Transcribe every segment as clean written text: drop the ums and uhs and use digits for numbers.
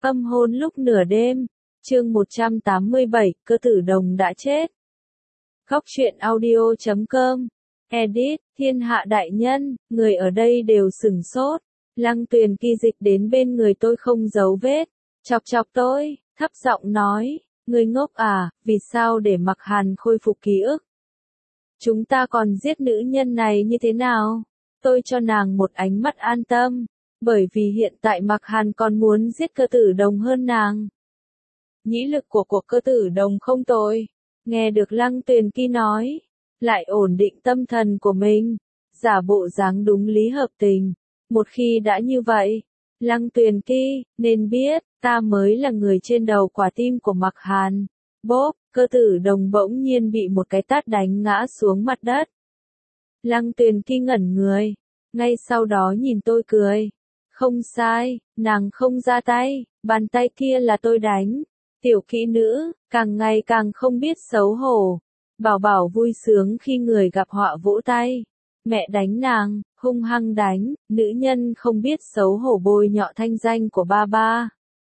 Âm hôn lúc nửa đêm, chương 187, cơ tử đồng đã chết. Góc truyện audio.com, edit, thiên hạ đại nhân, người ở đây đều sửng sốt. Lăng Tuyền Kỳ dịch đến bên người tôi không giấu vết, chọc chọc tôi, thấp giọng nói, người ngốc à, vì sao để Mặc Hàn khôi phục ký ức? Chúng ta còn giết nữ nhân này như thế nào? Tôi cho nàng một ánh mắt an tâm, bởi vì hiện tại Mặc Hàn còn muốn giết cơ tử đồng hơn nàng. Nhĩ lực của cuộc cơ tử đồng không tồi. Nghe được Lăng Tuyền Kỳ nói, lại ổn định tâm thần của mình, giả bộ dáng đúng lý hợp tình. Một khi đã như vậy, Lăng Tuyền Kỳ, nên biết, ta mới là người trên đầu quả tim của Mặc Hàn. Bốp, cơ tử đồng bỗng nhiên bị một cái tát đánh ngã xuống mặt đất. Lăng Tuyền Kỳ ngẩn người, ngay sau đó nhìn tôi cười. Không sai, nàng không ra tay, bàn tay kia là tôi đánh. Tiểu kỹ nữ, càng ngày càng không biết xấu hổ. Bảo Bảo vui sướng khi người gặp họa vỗ tay. Mẹ đánh nàng, hung hăng đánh, nữ nhân không biết xấu hổ bôi nhọ thanh danh của ba ba.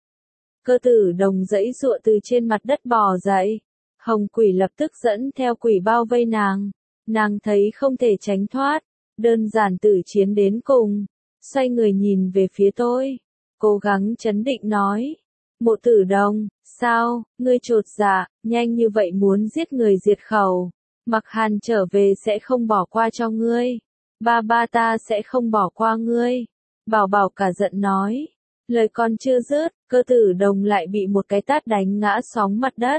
Cơ tử đồng giãy giụa từ trên mặt đất bò dậy. Hồng quỷ lập tức dẫn theo quỷ bao vây nàng. Nàng thấy không thể tránh thoát, đơn giản tử chiến đến cùng. Xoay người nhìn về phía tôi, cố gắng trấn định nói. Mộ tử đồng, sao, ngươi chột dạ, nhanh như vậy muốn giết người diệt khẩu. Mặc Hàn trở về sẽ không bỏ qua cho ngươi. Ba ba ta sẽ không bỏ qua ngươi. Bảo Bảo cả giận nói. Lời còn chưa dứt, cơ tử đồng lại bị một cái tát đánh ngã sóng mặt đất.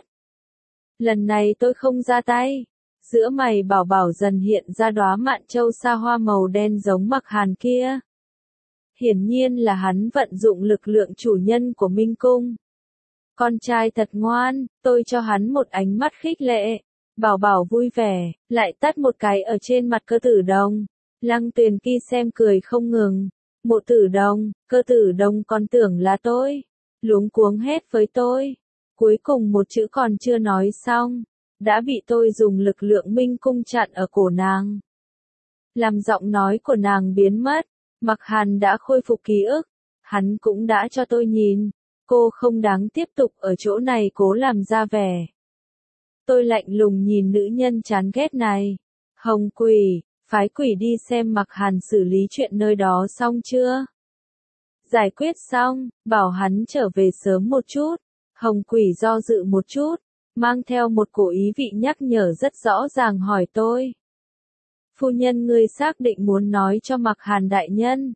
Lần này tôi không ra tay. Giữa mày Bảo Bảo dần hiện ra đóa mạn châu sa hoa màu đen giống Mặc Hàn kia. Hiển nhiên là hắn vận dụng lực lượng chủ nhân của Minh Cung. Con trai thật ngoan, tôi cho hắn một ánh mắt khích lệ. Bảo Bảo vui vẻ, lại tát một cái ở trên mặt cơ tử đồng. Lăng Tuyền Kỳ xem cười không ngừng. Mộ tử đồng, cơ tử đồng còn tưởng là tôi. Luống cuống hét với tôi. Cuối cùng một chữ còn chưa nói xong, đã bị tôi dùng lực lượng Minh Cung chặn ở cổ nàng. Làm giọng nói của nàng biến mất. Mặc Hàn đã khôi phục ký ức, hắn cũng đã cho tôi nhìn, cô không đáng tiếp tục ở chỗ này cố làm ra vẻ. Tôi lạnh lùng nhìn nữ nhân chán ghét này. Hồng quỷ, phái quỷ đi xem Mặc Hàn xử lý chuyện nơi đó xong chưa? Giải quyết xong, bảo hắn trở về sớm một chút. Hồng quỷ do dự một chút, mang theo một cổ ý vị nhắc nhở rất rõ ràng hỏi tôi. Phu nhân ngươi xác định muốn nói cho Mặc Hàn đại nhân.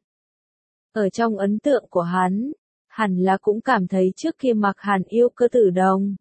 Ở trong ấn tượng của hắn, hẳn là cũng cảm thấy trước kia Mặc Hàn yêu cơ tử đồng.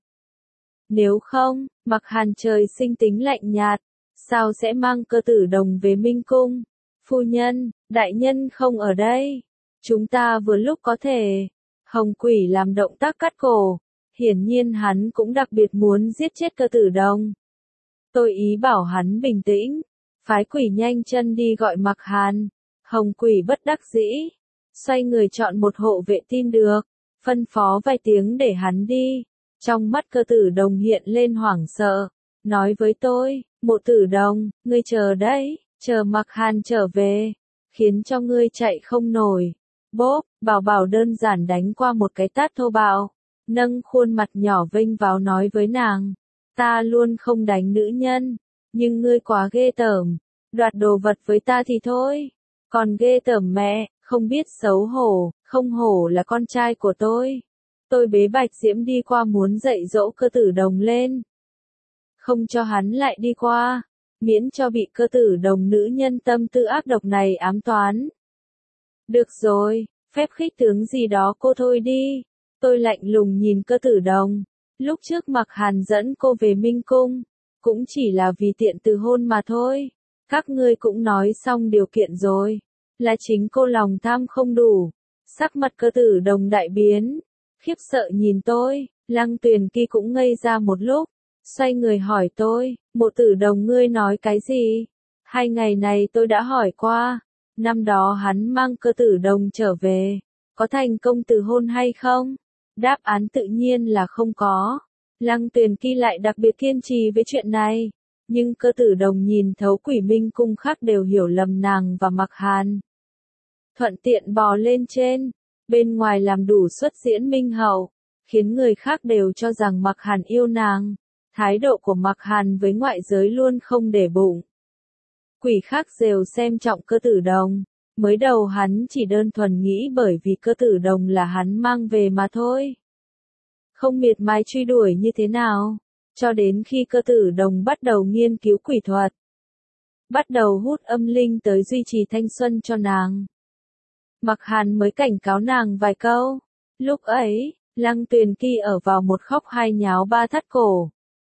Nếu không, Mặc Hàn trời sinh tính lạnh nhạt, sao sẽ mang cơ tử đồng về Minh Cung? Phu nhân, đại nhân không ở đây. Chúng ta vừa lúc có thể. Hồng quỷ làm động tác cắt cổ. Hiển nhiên hắn cũng đặc biệt muốn giết chết cơ tử đồng. Tôi ý bảo hắn bình tĩnh. Phái quỷ nhanh chân đi gọi Mặc Hàn. Hồng quỷ bất đắc dĩ. Xoay người chọn một hộ vệ tin được. Phân phó vài tiếng để hắn đi. Trong mắt cơ tử đồng hiện lên hoảng sợ. Nói với tôi, mộ tử đồng, ngươi chờ đấy, chờ Mặc Hàn trở về. Khiến cho ngươi chạy không nổi. Bốp, Bảo Bảo đơn giản đánh qua một cái tát thô bạo. Nâng khuôn mặt nhỏ vênh váo nói với nàng. Ta luôn không đánh nữ nhân. Nhưng ngươi quá ghê tởm, đoạt đồ vật với ta thì thôi, còn ghê tởm mẹ, không biết xấu hổ, không hổ là con trai của tôi. Tôi bế Bạch Diễm đi qua muốn dạy dỗ cơ tử đồng lên. Không cho hắn lại đi qua, miễn cho bị cơ tử đồng nữ nhân tâm tư ác độc này ám toán. Được rồi, phép khích tướng gì đó cô thôi đi. Tôi lạnh lùng nhìn cơ tử đồng. Lúc trước Mặc Hàn dẫn cô về Minh Cung, cũng chỉ là vì tiện từ hôn mà thôi. Các ngươi cũng nói xong điều kiện rồi. Là chính cô lòng tham không đủ. Sắc mặt cơ tử đồng đại biến. Khiếp sợ nhìn tôi. Lăng Tuyền Kỳ cũng ngây ra một lúc. Xoay người hỏi tôi. Mộ tử đồng ngươi nói cái gì? 2 ngày này tôi đã hỏi qua. Năm đó hắn mang cơ tử đồng trở về. Có thành công từ hôn hay không? Đáp án tự nhiên là không có. Lăng Tuyền Kỳ lại đặc biệt kiên trì với chuyện này. Nhưng cơ tử đồng nhìn thấu quỷ Minh Cung khác đều hiểu lầm nàng và Mặc Hàn. Thuận tiện bò lên trên. bên ngoài làm đủ xuất diễn minh hậu, khiến người khác đều cho rằng Mạc Hàn yêu nàng. Thái độ của Mạc Hàn với ngoại giới luôn không để bụng. Quỷ khác đều xem trọng Cơ Tử Đồng, mới đầu hắn chỉ đơn thuần nghĩ bởi vì Cơ Tử Đồng là hắn mang về mà thôi. Không miệt mài truy đuổi như thế nào, cho đến khi Cơ Tử Đồng bắt đầu nghiên cứu quỷ thuật. Bắt đầu hút âm linh tới duy trì thanh xuân cho nàng. Mạc Hàn mới cảnh cáo nàng vài câu. Lúc ấy, Lăng Tuyền Kỳ ở vào một khóc hai nháo ba thắt cổ.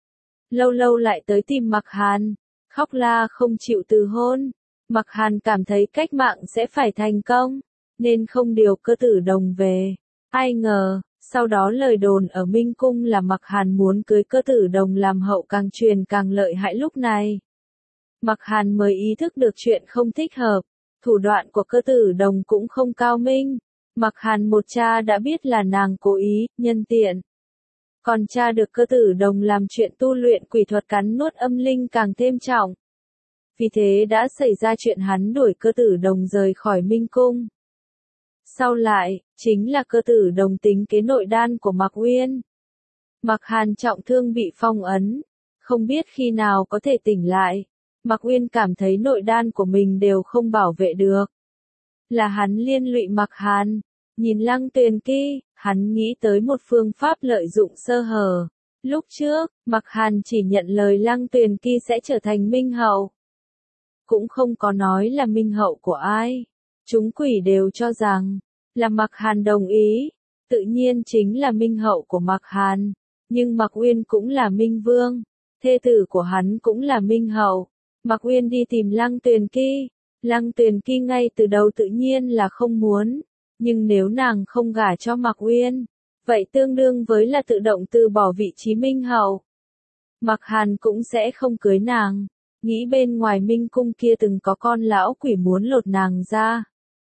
Lâu lâu lại tới tìm Mạc Hàn, khóc la không chịu từ hôn. Mạc Hàn cảm thấy cách mạng sẽ phải thành công, nên không điều Cơ Tử Đồng về. Ai ngờ, sau đó lời đồn ở Minh Cung là Mạc Hàn muốn cưới Cơ Tử Đồng làm hậu càng truyền càng lợi hại lúc này. Mạc Hàn mới ý thức được chuyện không thích hợp, thủ đoạn của Cơ Tử Đồng cũng không cao minh. Mạc Hàn một cha đã biết là nàng cố ý, nhân tiện. Còn cha được Cơ Tử Đồng làm chuyện tu luyện quỷ thuật cắn nuốt âm linh càng thêm trọng. Vì thế đã xảy ra chuyện hắn đuổi Cơ Tử Đồng rời khỏi Minh Cung. Sau lại, chính là Cơ Tử Đồng tính kế nội đan của Mạc Uyên. Mạc Hàn trọng thương bị phong ấn, không biết khi nào có thể tỉnh lại. Mạc Uyên cảm thấy nội đan của mình đều không bảo vệ được. Là hắn liên lụy Mạc Hàn. Nhìn Lăng Tuyền Kỳ, hắn nghĩ tới một phương pháp lợi dụng sơ hở. Lúc trước, Mạc Hàn chỉ nhận lời Lăng Tuyền Kỳ sẽ trở thành minh hậu. Cũng không có nói là minh hậu của ai. Chúng quỷ đều cho rằng, là Mạc Hàn đồng ý. Tự nhiên chính là minh hậu của Mạc Hàn. Nhưng Mạc Uyên cũng là minh vương. Thê tử của hắn cũng là minh hậu. Mạc Uyên đi tìm Lăng Tuyền Kỳ. Lăng Tuyền Kỳ ngay từ đầu tự nhiên là không muốn. Nhưng nếu nàng không gả cho Mạc Uyên, vậy tương đương với là tự động từ bỏ vị trí minh hậu. Mạc Hàn cũng sẽ không cưới nàng. Nghĩ bên ngoài Minh Cung kia từng có con lão quỷ muốn lột nàng ra.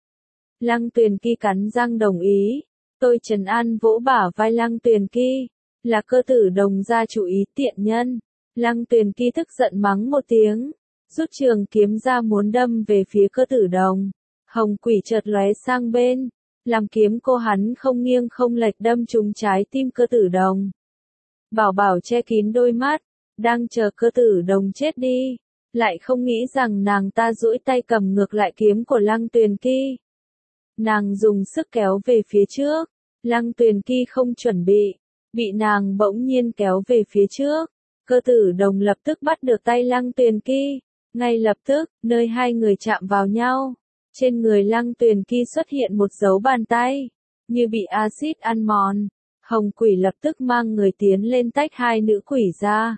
Lăng Tuyền Kỳ cắn răng đồng ý. Tôi trấn an vỗ bả vai Lăng Tuyền Kỳ. Là Cơ Tử Đồng ra chủ ý tiện nhân. Lăng Tuyền Kỳ tức giận mắng một tiếng. Rút trường kiếm ra muốn đâm về phía Cơ Tử Đồng. Hồng quỷ chợt lóe sang bên. Làm kiếm cô hắn không nghiêng không lệch đâm trúng trái tim Cơ Tử Đồng. Bảo Bảo che kín đôi mắt. Đang chờ Cơ Tử Đồng chết đi. Lại không nghĩ rằng nàng ta duỗi tay cầm ngược lại kiếm của Lăng Tuyền Kỳ. Nàng dùng sức kéo về phía trước. Lăng Tuyền Kỳ không chuẩn bị nàng bỗng nhiên kéo về phía trước. Cơ Tử Đồng lập tức bắt được tay Lăng Tuyền Kỳ. Ngay lập tức, nơi hai người chạm vào nhau. Trên người Lăng Tuyền Kỳ xuất hiện một dấu bàn tay. Như bị axit ăn mòn. Hồng quỷ lập tức mang người tiến lên tách hai nữ quỷ ra.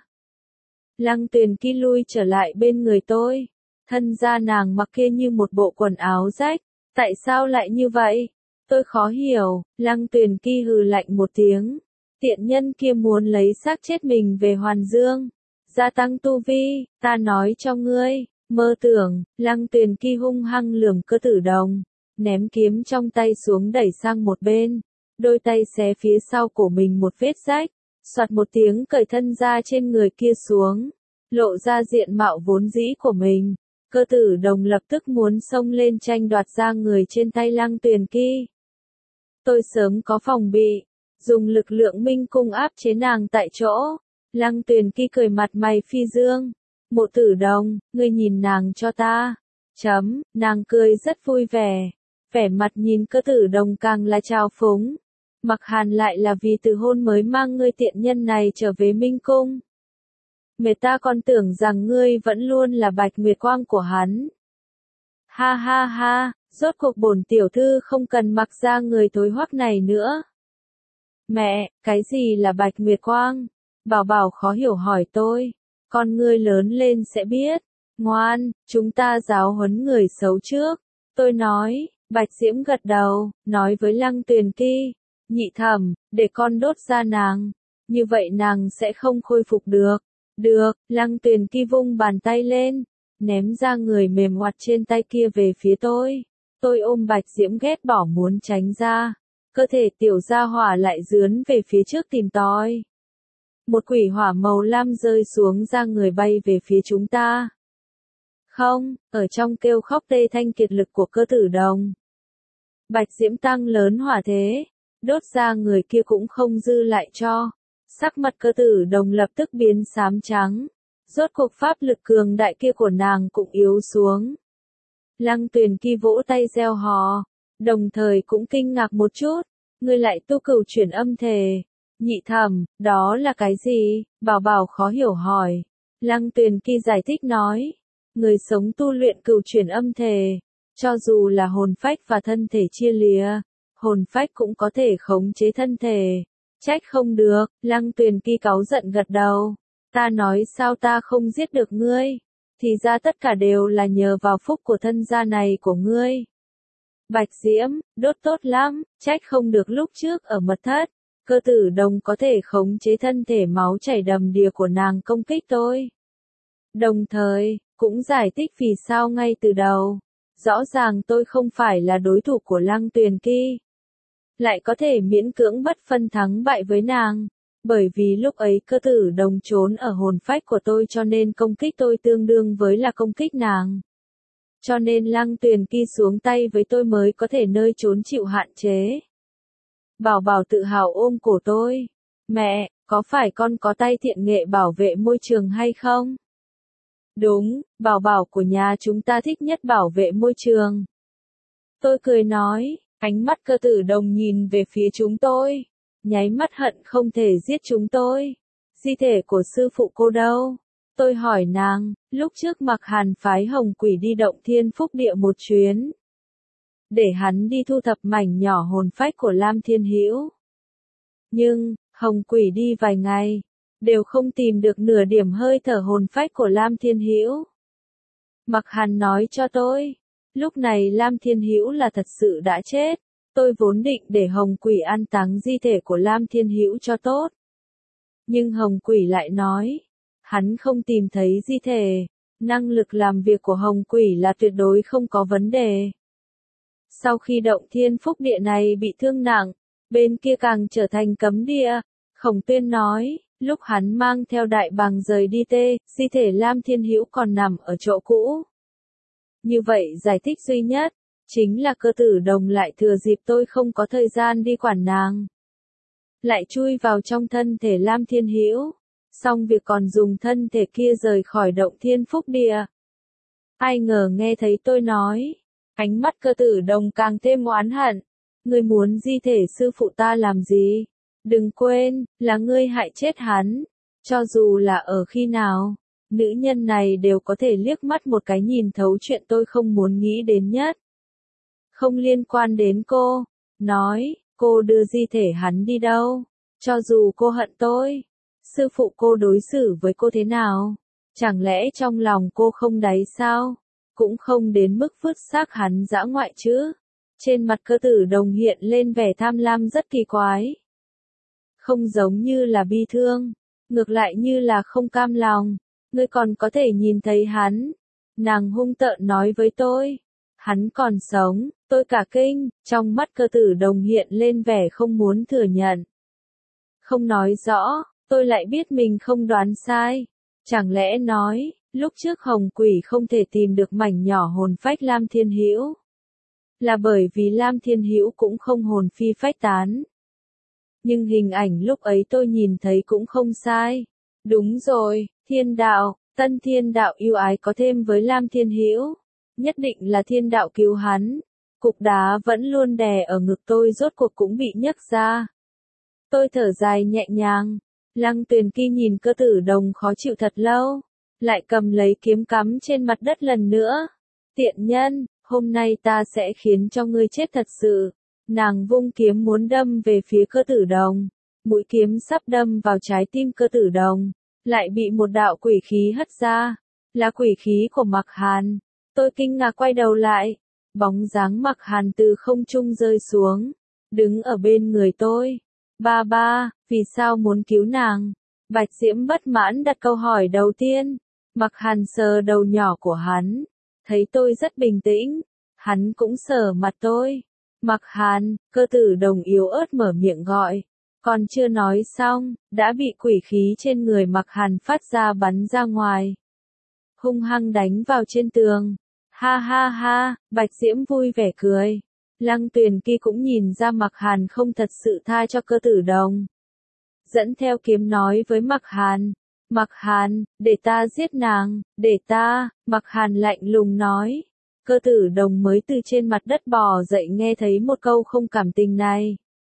Lăng Tuyền Kỳ lui trở lại bên người tôi. Thân da nàng mặc kia như một bộ quần áo rách. Tại sao lại như vậy? Tôi khó hiểu. Lăng Tuyền Kỳ hừ lạnh một tiếng. Tiện nhân kia muốn lấy xác chết mình về Hoàn Dương. Gia tăng tu vi, ta nói cho ngươi. Mơ tưởng. Lăng Tuyền Kỳ hung hăng lườm Cơ Tử Đồng. Ném kiếm trong tay xuống đẩy sang một bên. Đôi tay xé phía sau cổ mình một vết rách. Soạt một tiếng cởi thân ra trên người kia xuống. Lộ ra diện mạo vốn dĩ của mình. Cơ Tử Đồng lập tức muốn xông lên tranh đoạt ra người trên tay Lăng Tuyền Kỳ. Tôi sớm có phòng bị. Dùng lực lượng Minh Cung áp chế nàng tại chỗ. Lăng Tuyền Kỳ cười mặt mày phi dương. Mộ Tử Đồng, ngươi nhìn nàng cho ta. Nàng cười rất vui vẻ. Vẻ mặt nhìn Cơ Tử Đồng càng là trào phúng. Mạc Hàn lại là vì từ hôn mới mang ngươi tiện nhân này trở về Minh Cung. Mẹ ta còn tưởng rằng ngươi vẫn luôn là Bạch Nguyệt Quang của hắn. Ha ha ha, rốt cuộc bổn tiểu thư không cần mặc ra người thối hoắc này nữa. Mẹ, cái gì là Bạch Nguyệt Quang? Bảo Bảo khó hiểu hỏi tôi. Con ngươi lớn lên sẽ biết. Ngoan, chúng ta giáo huấn người xấu trước. Tôi nói, Bạch Diễm gật đầu, nói với Lăng Tuyền Kỳ. Nhị thẩm, để con đốt ra nàng. Như vậy nàng sẽ không khôi phục được. Được, Lăng Tuyền Kỳ vung bàn tay lên. Ném ra người mềm oặt trên tay kia về phía tôi. Tôi ôm Bạch Diễm ghét bỏ muốn tránh ra. Cơ thể tiểu gia hỏa lại dướn về phía trước tìm tòi. Một quỷ hỏa màu lam rơi xuống ra người bay về phía chúng ta. Không, ở trong kêu khóc tê thanh kiệt lực của Cơ Tử Đồng. Bạch Diễm tăng lớn hỏa thế, đốt ra người kia cũng không dư lại cho. Sắc mặt cơ tử đồng lập tức biến xám trắng. Rốt cuộc pháp lực cường đại kia của nàng cũng yếu xuống. Lăng Tuyền Kỳ vỗ tay reo hò, đồng thời cũng kinh ngạc một chút. Ngươi lại tu cửu chuyển âm thể. Nhị thẩm, đó là cái gì? Bảo Bảo khó hiểu hỏi. Lăng Tuyền Kỳ giải thích nói. Người sống tu luyện cửu chuyển âm thể. Cho dù là hồn phách và thân thể chia lìa, hồn phách cũng có thể khống chế thân thể. Trách không được, Lăng Tuyền Kỳ cáu giận gật đầu. Ta nói sao ta không giết được ngươi? Thì ra tất cả đều là nhờ vào phúc của thân gia này của ngươi. Bạch Diễm, đốt tốt lắm, trách không được lúc trước ở mật thất. Cơ tử đồng có thể khống chế thân thể máu chảy đầm đìa của nàng công kích tôi. Đồng thời, cũng giải thích vì sao ngay từ đầu. Rõ ràng tôi không phải là đối thủ của Lăng Tuyền Kỳ. Lại có thể miễn cưỡng bất phân thắng bại với nàng. Bởi vì lúc ấy cơ tử đồng trốn ở hồn phách của tôi cho nên công kích tôi tương đương với là công kích nàng. Cho nên Lăng Tuyền Kỳ xuống tay với tôi mới có thể nơi trốn chịu hạn chế. Bảo Bảo tự hào ôm cổ tôi. Mẹ, có phải con có tay thiện nghệ bảo vệ môi trường hay không? Đúng, Bảo Bảo của nhà chúng ta thích nhất bảo vệ môi trường. Tôi cười nói, ánh mắt cơ tử đồng nhìn về phía chúng tôi. Nháy mắt hận không thể giết chúng tôi. Di thể của sư phụ cô đâu? Tôi hỏi nàng, lúc trước Mặc Hàn phái Hồng Quỷ đi Động Thiên Phúc Địa một chuyến. Để hắn đi thu thập mảnh nhỏ hồn phách của Lam Thiên Hữu. Nhưng, Hồng Quỷ đi vài ngày, đều không tìm được nửa điểm hơi thở hồn phách của Lam Thiên Hữu. Mặc Hàn nói cho tôi, lúc này Lam Thiên Hữu là thật sự đã chết. Tôi vốn định để Hồng Quỷ an táng di thể của Lam Thiên Hữu cho tốt. Nhưng Hồng Quỷ lại nói, hắn không tìm thấy di thể, năng lực làm việc của Hồng Quỷ là tuyệt đối không có vấn đề. Sau khi Động Thiên Phúc Địa này bị thương nặng, bên kia càng trở thành cấm địa, Khổng Tuyên nói, lúc hắn mang theo đại bàng rời đi di thể Lam Thiên Hữu còn nằm ở chỗ cũ. Như vậy giải thích duy nhất, chính là cơ tử đồng lại thừa dịp tôi không có thời gian đi quản nàng. Lại chui vào trong thân thể Lam Thiên Hữu, xong việc còn dùng thân thể kia rời khỏi Động Thiên Phúc Địa. Ai ngờ nghe thấy tôi nói, ánh mắt cơ tử đồng càng thêm oán hận. Ngươi muốn di thể sư phụ ta làm gì? Đừng quên, là ngươi hại chết hắn. Cho dù là ở khi nào, nữ nhân này đều có thể liếc mắt một cái nhìn thấu chuyện tôi không muốn nghĩ đến nhất. Không liên quan đến cô. Nói, cô đưa di thể hắn đi đâu? Cho dù cô hận tôi, sư phụ cô đối xử với cô thế nào? Chẳng lẽ trong lòng cô không đáy sao? Cũng không đến mức vứt xác hắn dã ngoại chứ. Trên mặt cơ tử đồng hiện lên vẻ tham lam rất kỳ quái. Không giống như là bi thương, ngược lại như là không cam lòng. Ngươi còn có thể nhìn thấy hắn. Nàng hung tợn nói với tôi. Hắn còn sống, tôi cả kinh, trong mắt cơ tử đồng hiện lên vẻ không muốn thừa nhận. Không nói rõ, tôi lại biết mình không đoán sai. Chẳng lẽ nói, lúc trước Hồng Quỷ không thể tìm được mảnh nhỏ hồn phách Lam Thiên Hữu, là bởi vì Lam Thiên Hữu cũng không hồn phi phách tán. Nhưng hình ảnh lúc ấy tôi nhìn thấy cũng không sai. Đúng rồi, thiên đạo, tân thiên đạo yêu ái có thêm với Lam Thiên Hữu. Nhất định là thiên đạo cứu hắn. Cục đá vẫn luôn đè ở ngực tôi rốt cuộc cũng bị nhấc ra. Tôi thở dài nhẹ nhàng. Lăng Tuyền Kỳ nhìn cơ tử đồng khó chịu thật lâu. Lại cầm lấy kiếm cắm trên mặt đất lần nữa. Tiện nhân, hôm nay ta sẽ khiến cho ngươi chết thật sự. Nàng vung kiếm muốn đâm về phía cơ tử đồng. Mũi kiếm sắp đâm vào trái tim cơ tử đồng. Lại bị một đạo quỷ khí hất ra. Là quỷ khí của Mặc Hàn. Tôi kinh ngạc quay đầu lại. Bóng dáng Mặc Hàn từ không trung rơi xuống. Đứng ở bên người tôi. Ba ba, vì sao muốn cứu nàng? Bạch Diễm bất mãn đặt câu hỏi đầu tiên. Mặc Hàn sờ đầu nhỏ của hắn. Thấy tôi rất bình tĩnh. Hắn cũng sờ mặt tôi. Mặc Hàn, cơ tử đồng yếu ớt mở miệng gọi. Còn chưa nói xong, đã bị quỷ khí trên người Mặc Hàn phát ra bắn ra ngoài. Hung hăng đánh vào trên tường. Ha ha ha, Bạch Diễm vui vẻ cười. Lăng Tuyền Kỳ cũng nhìn ra Mạc Hàn không thật sự tha cho Cơ Tử Đồng. Dẫn theo kiếm nói với Mạc Hàn. Mạc Hàn, để ta giết nàng, để ta, Mạc Hàn lạnh lùng nói. Cơ Tử Đồng mới từ trên mặt đất bò dậy nghe thấy một câu không cảm tình này.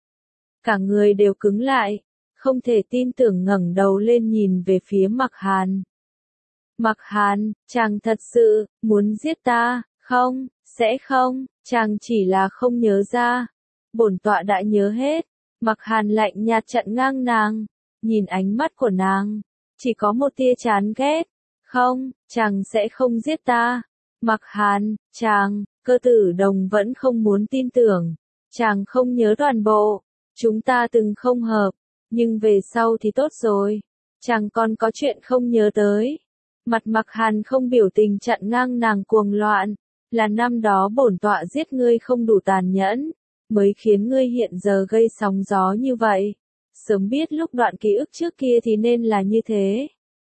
Cả người đều cứng lại, không thể tin tưởng ngẩng đầu lên nhìn về phía Mạc Hàn. Mạc Hàn, chàng thật sự, muốn giết ta, không, sẽ không, chàng chỉ là không nhớ ra. Bổn tọa đã nhớ hết. Mạc Hàn lạnh nhạt chặn ngang nàng, nhìn ánh mắt của nàng, chỉ có một tia chán ghét. Không, chàng sẽ không giết ta. Mạc Hàn, chàng, Cơ Tử Đồng vẫn không muốn tin tưởng. Chàng không nhớ toàn bộ, chúng ta từng không hợp, nhưng về sau thì tốt rồi. Chàng còn có chuyện không nhớ tới. Mặt Mạc Hàn không biểu tình chặn ngang nàng cuồng loạn, là năm đó bổn tọa giết ngươi không đủ tàn nhẫn, mới khiến ngươi hiện giờ gây sóng gió như vậy. Sớm biết lúc đoạn ký ức trước kia thì nên là như thế.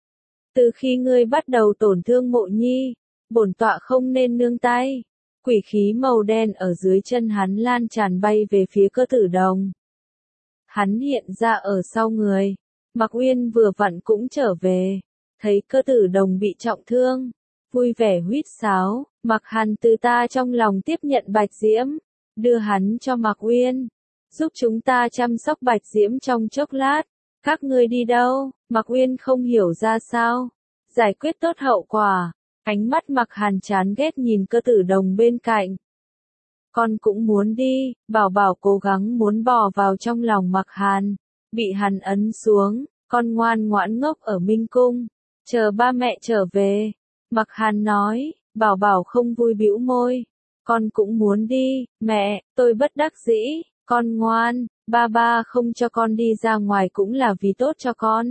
Từ khi ngươi bắt đầu tổn thương Mộ Nhi, bổn tọa không nên nương tay. Quỷ khí màu đen ở dưới chân hắn lan tràn bay về phía Cơ Tử Đồng. Hắn hiện ra ở sau người. Mạc Uyên vừa vặn cũng trở về, thấy Cơ Tử Đồng bị trọng thương, vui vẻ huýt sáo. Mạc Hàn từ ta trong lòng tiếp nhận Bạch Diễm, đưa hắn cho Mạc Uyên, giúp chúng ta chăm sóc Bạch Diễm trong chốc lát. Các ngươi đi đâu? Mạc Uyên không hiểu ra sao. Giải quyết tốt hậu quả. Ánh mắt Mạc Hàn chán ghét nhìn Cơ Tử Đồng bên cạnh. Con cũng muốn đi. Bảo Bảo cố gắng muốn bò vào trong lòng Mạc Hàn, bị hắn ấn xuống. Con ngoan ngoãn ngốc ở Minh Cung, chờ ba mẹ trở về. Mạc Hàn nói. Bảo Bảo không vui bĩu môi. Con cũng muốn đi, mẹ, tôi bất đắc dĩ. Con ngoan, ba không cho con đi ra ngoài cũng là vì tốt cho con.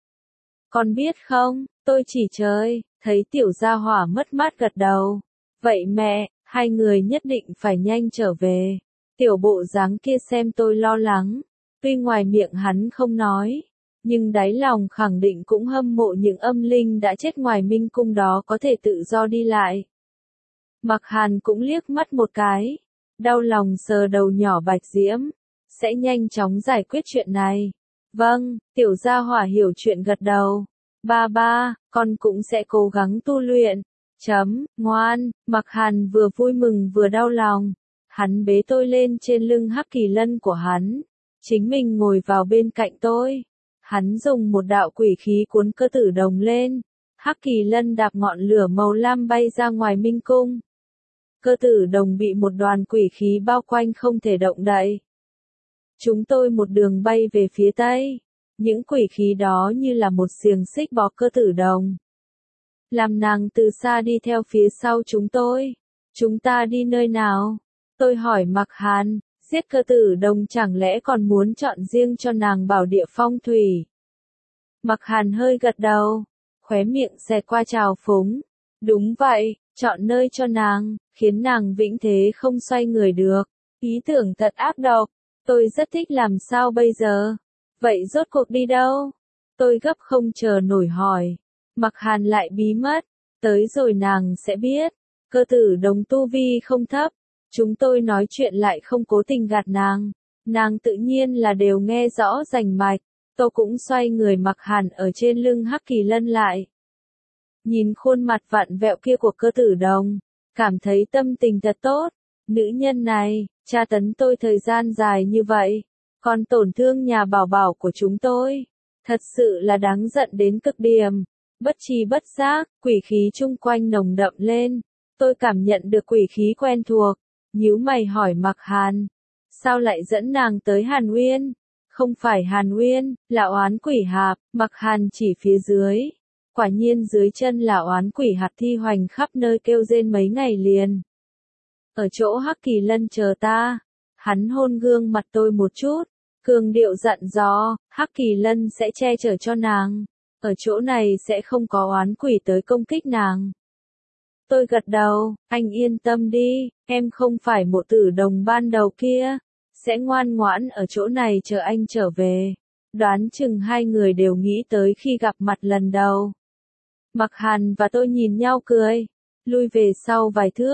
Con biết không, tôi chỉ chơi. Thấy tiểu gia hỏa mất mát gật đầu. Vậy mẹ, hai người nhất định phải nhanh trở về. Tiểu bộ dáng kia xem tôi lo lắng. Tuy ngoài miệng hắn không nói, nhưng đáy lòng khẳng định cũng hâm mộ những âm linh đã chết ngoài Minh Cung đó có thể tự do đi lại. Mạc Hàn cũng liếc mắt một cái, đau lòng sờ đầu nhỏ Bạch Diễm, sẽ nhanh chóng giải quyết chuyện này. Vâng, tiểu gia hỏa hiểu chuyện gật đầu. Ba, con cũng sẽ cố gắng tu luyện. Ngoan. Mạc Hàn vừa vui mừng vừa đau lòng. Hắn bế tôi lên trên lưng Hắc Kỳ Lân của hắn, chính mình ngồi vào bên cạnh tôi. Hắn dùng một đạo quỷ khí cuốn Cơ Tử Đồng lên. Hắc Kỳ Lân đạp ngọn lửa màu lam bay ra ngoài Minh Cung. Cơ Tử Đồng bị một đoàn quỷ khí bao quanh không thể động đậy. Chúng tôi một đường bay về phía tây. Những quỷ khí đó như là một xiềng xích bó Cơ Tử Đồng, làm nàng từ xa đi theo phía sau chúng tôi. Chúng ta đi nơi nào? Tôi hỏi Mạc Hàn. Giết Cơ Tử Đồng chẳng lẽ còn muốn chọn riêng cho nàng bảo địa phong thủy? Mạc Hàn hơi gật đầu, khóe miệng xẹt qua trào phúng. Đúng vậy, chọn nơi cho nàng, khiến nàng vĩnh thế không xoay người được. Ý tưởng thật ác độc, tôi rất thích làm sao bây giờ? Vậy rốt cuộc đi đâu? Tôi gấp không chờ nổi hỏi. Mạc Hàn lại bí mất, tới rồi nàng sẽ biết. Cơ Tử Đồng tu vi không thấp, chúng tôi nói chuyện lại không cố tình gạt nàng. Nàng tự nhiên là đều nghe rõ rành mạch. Tôi cũng xoay người Mạc Hàn ở trên lưng Hắc Kỳ Lân lại. Nhìn khuôn mặt vặn vẹo kia của Cơ Tử Đồng, cảm thấy tâm tình thật tốt. Nữ nhân này, tra tấn tôi thời gian dài như vậy, còn tổn thương nhà Bảo Bảo của chúng tôi. Thật sự là đáng giận đến cực điểm. Bất tri bất giác, quỷ khí chung quanh nồng đậm lên. Tôi cảm nhận được quỷ khí quen thuộc. Nhíu mày hỏi Mạc Hàn. Sao lại dẫn nàng tới Hàn Uyên? Không phải Hàn Uyên, là oán quỷ hạp. Mạc Hàn chỉ phía dưới. Quả nhiên dưới chân là oán quỷ hạt thi hoành khắp nơi kêu rên mấy ngày liền. Ở chỗ Hắc Kỳ Lân chờ ta. Hắn hôn gương mặt tôi một chút, cường điệu dặn dò, Hắc Kỳ Lân sẽ che chở cho nàng. Ở chỗ này sẽ không có oán quỷ tới công kích nàng. Tôi gật đầu, anh yên tâm đi, em không phải Mộ Tử Đồng ban đầu kia. Sẽ ngoan ngoãn ở chỗ này chờ anh trở về. Đoán chừng hai người đều nghĩ tới khi gặp mặt lần đầu. Mạc Hàn và tôi nhìn nhau cười, lui về sau vài thước.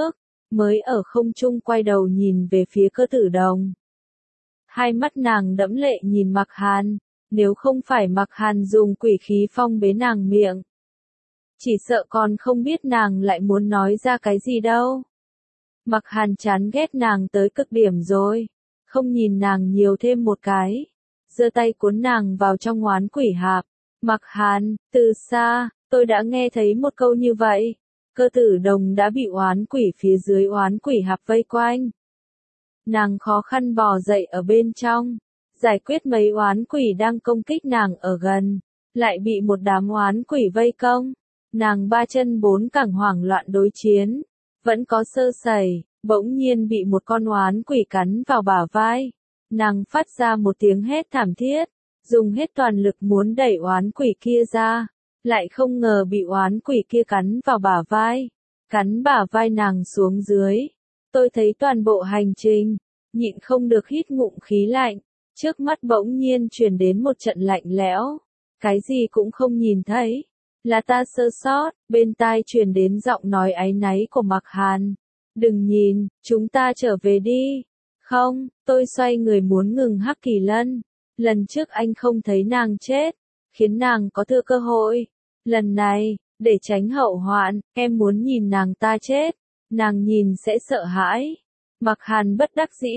mới ở không trung quay đầu nhìn về phía Cơ Tử Đồng. Hai mắt nàng đẫm lệ nhìn Mạc Hàn, nếu không phải Mạc Hàn dùng quỷ khí phong bế nàng miệng, chỉ sợ còn không biết nàng lại muốn nói ra cái gì đâu. Mạc Hàn chán ghét nàng tới cực điểm rồi, không nhìn nàng nhiều thêm một cái, giơ tay cuốn nàng vào trong oán quỷ hạp. Mạc Hàn, từ xa, tôi đã nghe thấy một câu như vậy. Cơ Tử Đồng đã bị oán quỷ phía dưới oán quỷ hạp vây quanh. Nàng khó khăn bò dậy ở bên trong, giải quyết mấy oán quỷ đang công kích nàng ở gần, lại bị một đám oán quỷ vây công. Nàng ba chân bốn cẳng hoảng loạn đối chiến, vẫn có sơ sẩy, bỗng nhiên bị một con oán quỷ cắn vào bả vai. Nàng phát ra một tiếng hét thảm thiết, dùng hết toàn lực muốn đẩy oán quỷ kia ra, lại không ngờ bị oán quỷ kia cắn vào bả vai, cắn bả vai nàng xuống dưới. Tôi thấy toàn bộ hành trình, nhịn không được hít ngụm khí lạnh, trước mắt bỗng nhiên truyền đến một trận lạnh lẽo, cái gì cũng không nhìn thấy. Là ta sơ sót, bên tai truyền đến giọng nói áy náy của Mạc Hàn. Đừng nhìn, chúng ta trở về đi. Không, tôi xoay người muốn ngừng Hắc Kỳ Lân. Lần trước anh không thấy nàng chết, khiến nàng có thừa cơ hội. Lần này, để tránh hậu hoạn, em muốn nhìn nàng ta chết. Nàng nhìn sẽ sợ hãi. Mạc Hàn bất đắc dĩ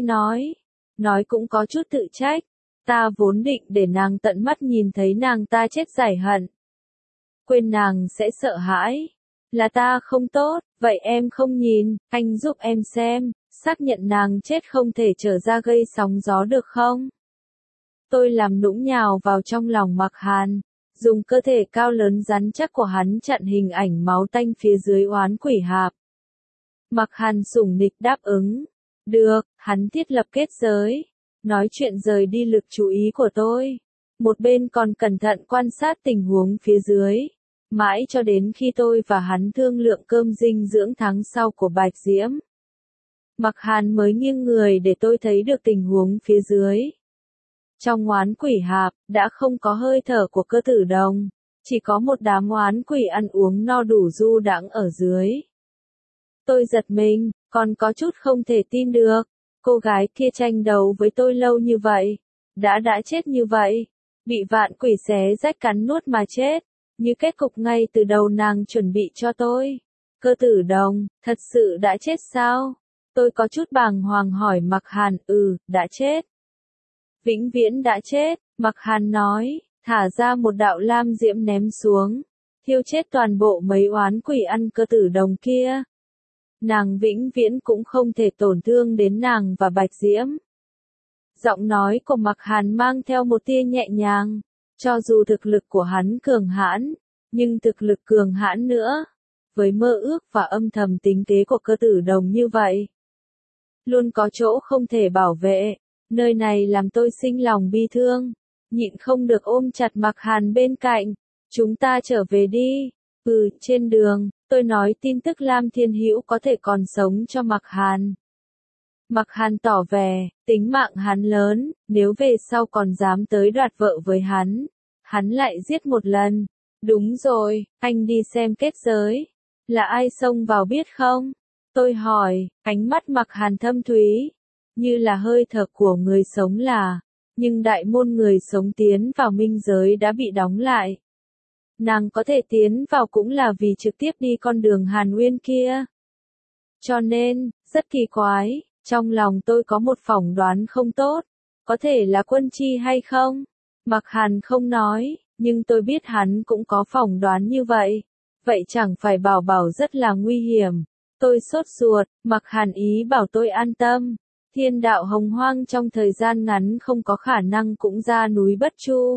nói cũng có chút tự trách. Ta vốn định để nàng tận mắt nhìn thấy nàng ta chết giải hận. Quên nàng sẽ sợ hãi. Là ta không tốt, vậy em không nhìn, anh giúp em xem, xác nhận nàng chết không thể trở ra gây sóng gió được không? Tôi làm nũng nhào vào trong lòng Mạc Hàn, dùng cơ thể cao lớn rắn chắc của hắn chặn hình ảnh máu tanh phía dưới oán quỷ hạp. Mạc Hàn sủng nịch đáp ứng. Được, hắn thiết lập kết giới, nói chuyện rời đi lực chú ý của tôi. Một bên còn cẩn thận quan sát tình huống phía dưới. Mãi cho đến khi tôi và hắn thương lượng cơm dinh dưỡng tháng sau của Bạch Diễm, Mạc Hàn mới nghiêng người để tôi thấy được tình huống phía dưới. Trong oán quỷ hạp, đã không có hơi thở của Cơ Tử Đồng, chỉ có một đám oán quỷ ăn uống no đủ du đãng ở dưới. Tôi giật mình, còn có chút không thể tin được, cô gái kia tranh đấu với tôi lâu như vậy, đã chết như vậy, bị vạn quỷ xé rách cắn nuốt mà chết. Như kết cục ngay từ đầu nàng chuẩn bị cho tôi. Cơ Tử Đồng, thật sự đã chết sao? Tôi có chút bàng hoàng hỏi Mạc Hàn. Đã chết. Vĩnh viễn đã chết, Mạc Hàn nói, thả ra một đạo lam diễm ném xuống, thiêu chết toàn bộ mấy oán quỷ ăn Cơ Tử Đồng kia. Nàng vĩnh viễn cũng không thể tổn thương đến nàng và Bạch Diễm. Giọng nói của Mạc Hàn mang theo một tia nhẹ nhàng. Cho dù thực lực của hắn cường hãn, nhưng thực lực cường hãn nữa, với mơ ước và âm thầm tính kế của Cơ Tử Đồng như vậy, luôn có chỗ không thể bảo vệ. Nơi này làm tôi sinh lòng bi thương, nhịn không được ôm chặt Mạc Hàn bên cạnh. Chúng ta trở về đi. Trên đường, tôi nói tin tức Lam Thiên Hữu có thể còn sống cho Mạc Hàn. Mạc Hàn tỏ vẻ, tính mạng hắn lớn, nếu về sau còn dám tới đoạt vợ với hắn lại giết một lần. Đúng rồi, anh đi xem kết giới. Là ai xông vào biết không? Tôi hỏi, ánh mắt Mạc Hàn thâm thúy, như là hơi thở của người sống nhưng đại môn người sống tiến vào minh giới đã bị đóng lại. Nàng có thể tiến vào cũng là vì trực tiếp đi con đường Hàn Nguyên kia. Cho nên, rất kỳ quái, trong lòng tôi có một phỏng đoán không tốt, có thể là Quân Chi hay không? Mạc Hàn không nói, nhưng tôi biết hắn cũng có phỏng đoán như vậy. Vậy chẳng phải bảo bảo rất là nguy hiểm. Tôi sốt ruột, Mạc Hàn ý bảo tôi an tâm. Thiên đạo hồng hoang trong thời gian ngắn không có khả năng cũng ra núi Bất Chu.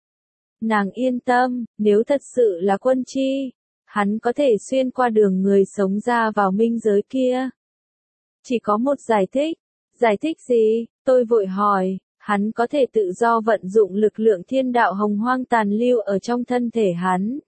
Nàng yên tâm, nếu thật sự là Quân Chi, hắn có thể xuyên qua đường người sống ra vào minh giới kia. Chỉ có một giải thích. Giải thích gì? Tôi vội hỏi. Hắn có thể tự do vận dụng lực lượng thiên đạo hồng hoang tàn lưu ở trong thân thể hắn.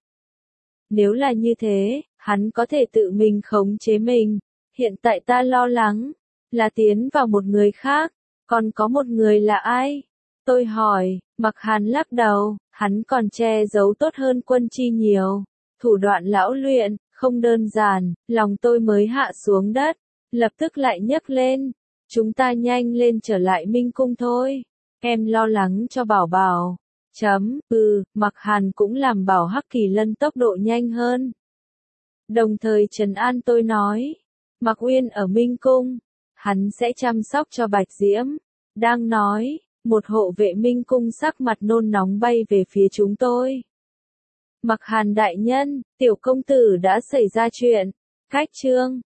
Nếu là như thế, hắn có thể tự mình khống chế mình. Hiện tại ta lo lắng, là tiến vào một người khác, còn có một người là ai? Tôi hỏi, Mạc Hàn lắc đầu, hắn còn che giấu tốt hơn Quân Chi nhiều. Thủ đoạn lão luyện, không đơn giản, lòng tôi mới hạ xuống đất. lập tức lại nhấc lên. Chúng ta nhanh lên trở lại Minh Cung thôi. Em lo lắng cho Bảo Bảo. Mặc Hàn cũng làm Bảo Hắc Kỳ Lân tốc độ nhanh hơn. Đồng thời trấn an tôi nói. Mạc Uyên ở Minh Cung. Hắn sẽ chăm sóc cho Bạch Diễm. Đang nói, một hộ vệ Minh Cung sắc mặt nôn nóng bay về phía chúng tôi. Mạc Hàn đại nhân, tiểu công tử đã xảy ra chuyện. Cách chương